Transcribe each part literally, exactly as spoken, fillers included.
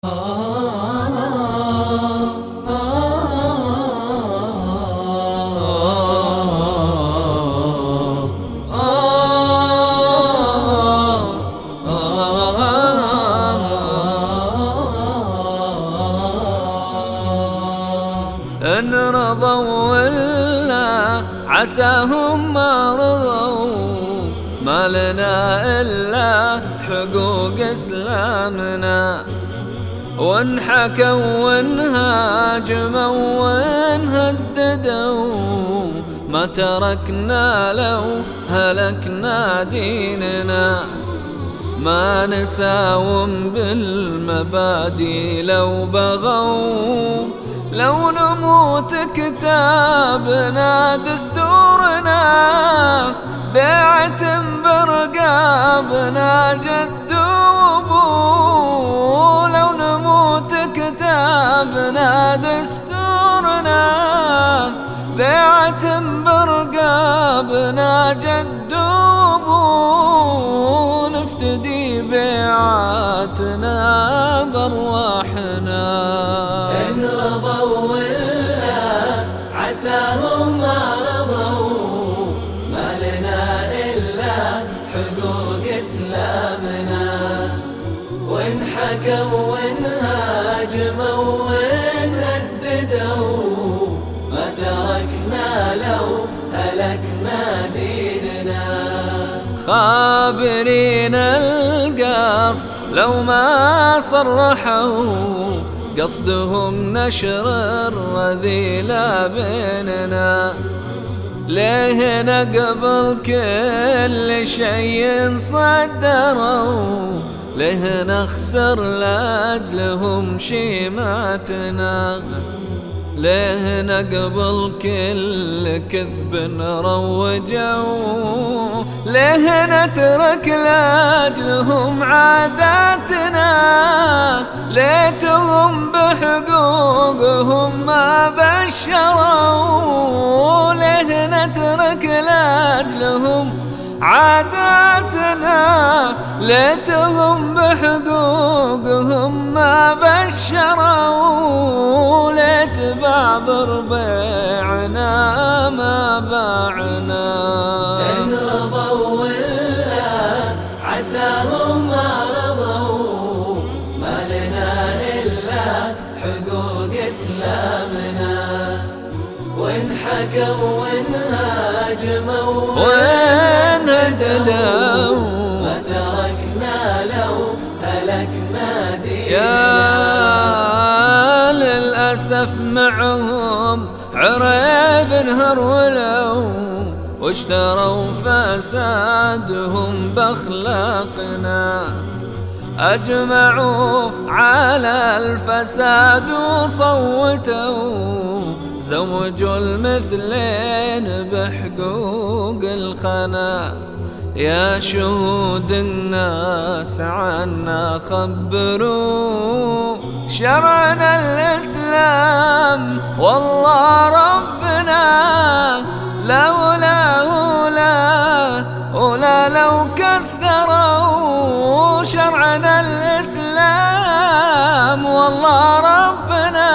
إن رضوا ولا عساهم ما رضوا، ما لنا إلا حقوق إسلامنا. وإن حكوا وإن هاجموا وإن هددوا، ما تركنا لو هلكنا ديننا. ما نساوم بالمبادئ لو بغوا، لو نموت كتابنا دستورنا. بيعة برقابنا جد وابو، لو نموت كتابنا دستورنا. بيعة برقابنا جد وابو، نفتدي بيعاتنا بارواحنا. إن رضوا ولا عساهم ما رضوا، ما لنا إلا حقوق إسلامنا. وإن حكوا وإن هاجموا وإن هددوا، ما تركنا لو هلكنا ديننا. خابرين القصد لو ما صرحوا، قصدهم نشر الرذيلة بيننا. ليه نقبل كل شيء صدروا، ليه نخسر لأجلهم شيماتنا. ليه نقبل كل كذب روجوا، ليه نترك لأجلهم عاداتنا. ليتهم بحقوقهم ما بشروا، ليه نترك لأجلهم عاداتنا. ليتهم بحقوقهم ما بشروا، ليت بعض ربيعنا ما باعنا. إن رضوا ولا عساهم ما رضوا، ما لنا إلا حقوق إسلامنا. وإن حكوا وإن هاجموا وإن هددوا، ما تركنا لو هلكنا ديننا. يا للأسف معهم عريب هرولوا، واشتروا فسادهم بأخلاقنا. أجمعوا على الفساد وصوتوا، زوجوا المثلين بحقوق الخنا. يا شهود الناس عنا خبروا، شرعنا الإسلام والله ربنا. لولا ولا ولا لو كثروا، شرعنا الإسلام والله ربنا.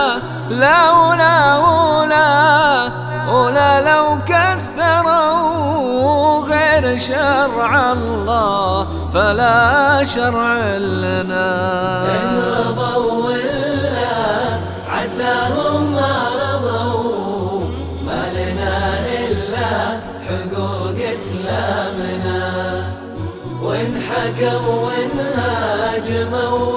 لولا ولا ولا لو كثروا، غير شرع الله فلا شرع لنا. إن رضوا ولا عساهم ما رضوا، ما لنا إلا حقوق إسلامنا. وإن حكوا وإن هاجموا